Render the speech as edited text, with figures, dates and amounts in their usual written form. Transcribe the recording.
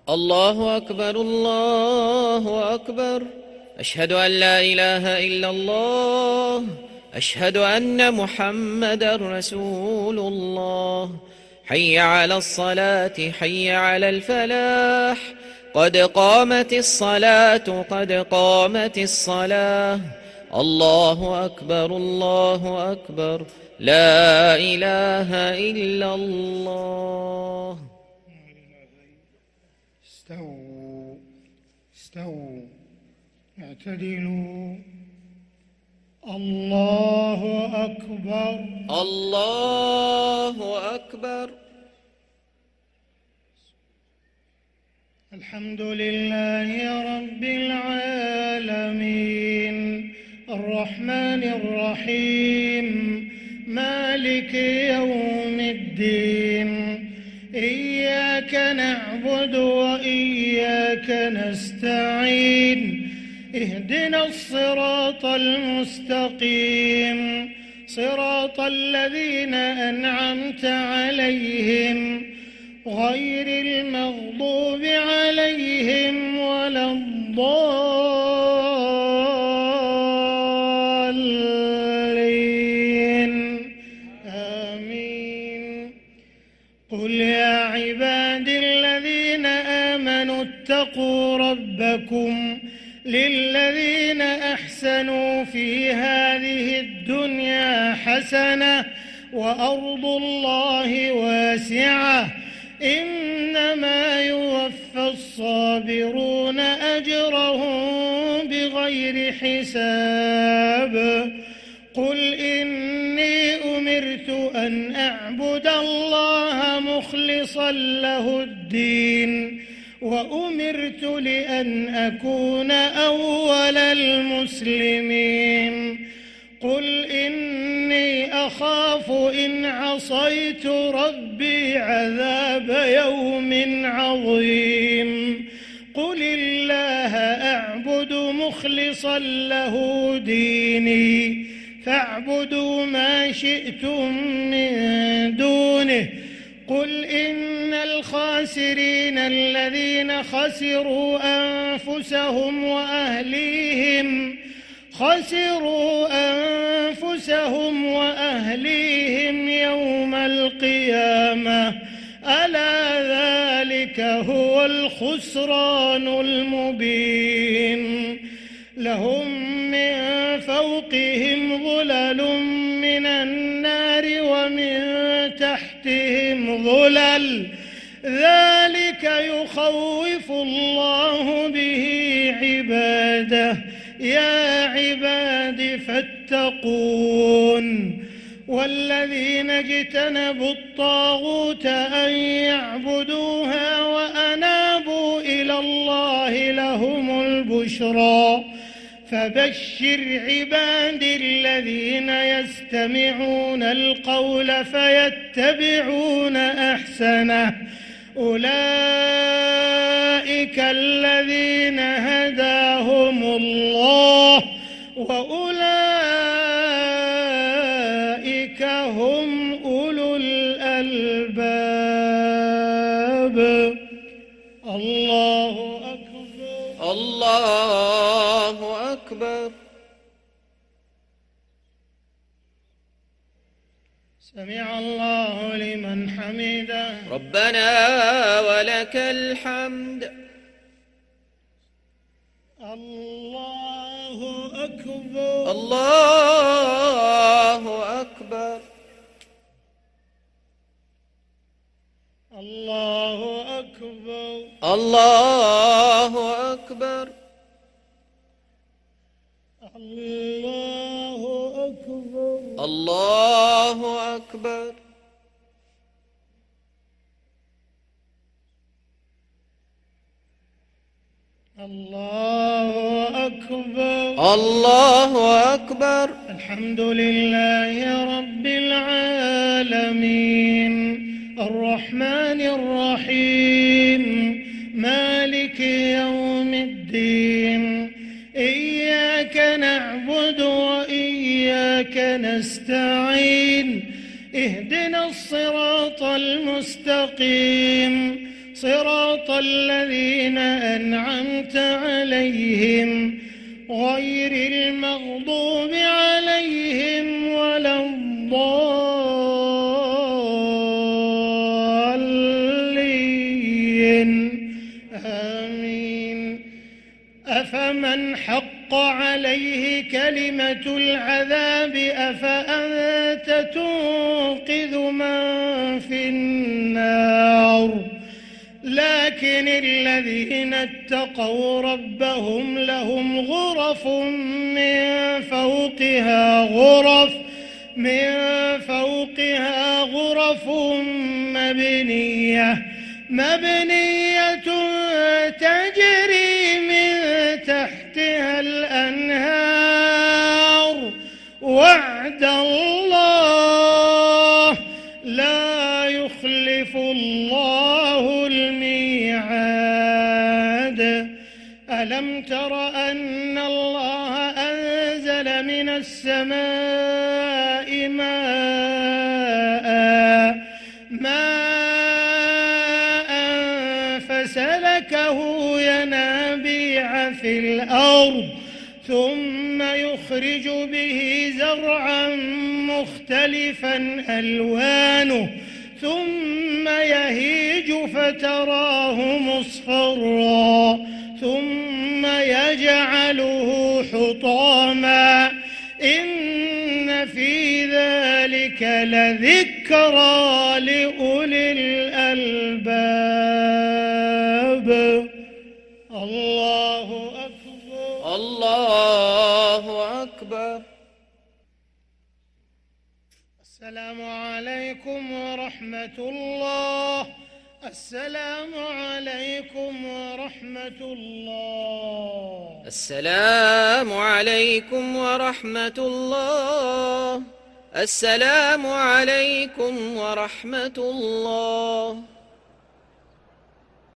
الله أكبر الله أكبر. أشهد أن لا إله إلا الله. أشهد أن محمدا رسول الله. حي على الصلاة حي على الفلاح. قد قامت الصلاة قد قامت الصلاة. الله أكبر الله أكبر. لا إله إلا الله. استووا استووا اعتدلوا. الله أكبر الله أكبر. الحمد لله رب العالمين الرحمن الرحيم مالك يوم الدين. إياك نعبد وإياك نستعين. اهدنا الصراط المستقيم صراط الذين أنعمت عليهم غير المغضوب عليهم ولا الضالين. آمين. قل يا عبادي الذين آمنوا اتقوا ربكم للذين أحسنوا في هذه الدنيا حسنة وأرض الله واسعة إنما يوفى الصابرون أجرهم بغير حساب. قل إني أمرت أن أعبد الله مخلصا له الدين وأمرت لأن أكون أول المسلمين. قل إني أخاف إن عصيت ربي عذاب يوم عظيم. قل الله أعبد مخلصا له ديني فاعبدوا ما شئتم من دونه. قل إن الخاسرين الذين خسروا أنفسهم وأهليهم يوم القيامة ألا ذلك هو الخسران المبين. لهم من فوقهم ظلل من النار ومن تحتهم ظلل ذلك يخوف الله به عباده. يا عباد فاتقون. والذين اجتنبوا الطاغوت أن يعبدوها وأنابوا إلى الله لهم البشرى. فبشر عبادي الذين يستمعون القول فيتبعون أحسنه. أولئك الذين هداهم الله وأولئك هم أولو الألباب. الله أكبر الله أكبر. سمع الله لمن حمده. ربنا ولك الحمد. الله أكبر الله أكبر. الله أكبر الله أكبر. الله أكبر الله أكبر. الله أكبر الله أكبر. الحمد لله رب العالمين الرحمن الرحيم مالك يوم الدين. إياك نعبد وإياك نستعين. اهدنا الصراط المستقيم صراط الذين أنعمت عليهم غير المغضوب عليهم ولا الضالين آمين. أفمن حق عليه كلمة العذاب أفأنت تنقذ من في النار. لكن الذين اتقوا ربهم لهم غرف من فوقها غرف مبنية تجري من تحتها الأنهار وعد الله لا يخلف الله الميعاد. ألم تر أن الله أنزل من السماء ماء فسلكه ينابيع في الأرض ثم يخرج به زرعا مختلفا ألوانه ثم يهيج فتراه مصفرا ثم يجعله حطاما إن في ذلك لذكرى لأولي الألباب. الله أكبر. الله أكبر. السلام عليكم ورحمة الله. السلام عليكم ورحمة الله. السلام عليكم ورحمة الله. السلام عليكم ورحمة الله.